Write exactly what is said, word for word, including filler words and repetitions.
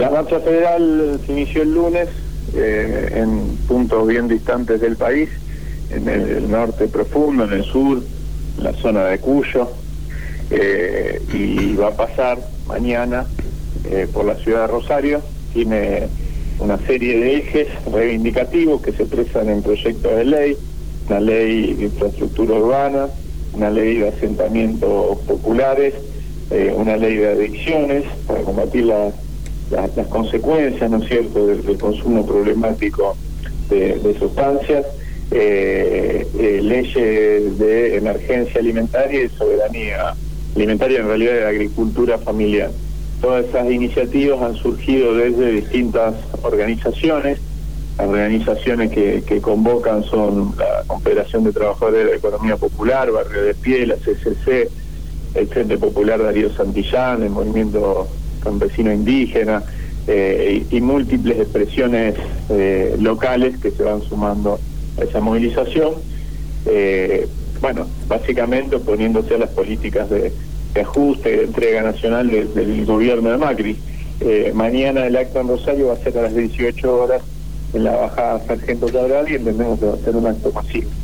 La marcha federal se inició el lunes eh, en puntos bien distantes del país, en el, el norte profundo, en el sur, en la zona de Cuyo, eh, y va a pasar mañana eh, por la ciudad de Rosario. Tiene una serie de ejes reivindicativos que se expresan en proyectos de ley, una ley de infraestructura urbana, una ley de asentamientos populares, eh, una ley de adicciones para combatir la, la, las consecuencias, ¿no es cierto?, del, del consumo problemático de, de sustancias, eh, eh, leyes de emergencia alimentaria y soberanía alimentaria, en realidad de agricultura familiar. Todas esas iniciativas han surgido desde distintas organizaciones. Las organizaciones que, que convocan son la Confederación de Trabajadores de la Economía Popular, Barrio de Pie, la C C C, el Frente Popular Darío Santillán, el Movimiento Campesino Indígena, eh, y, y múltiples expresiones eh, locales que se van sumando a esa movilización. Eh, bueno, básicamente oponiéndose a las políticas de, de ajuste y de entrega nacional de, del gobierno de Macri. Eh, mañana el acto en Rosario va a ser a las dieciocho horas en la bajada Sargento Cabral y entendemos que va a ser un acto masivo.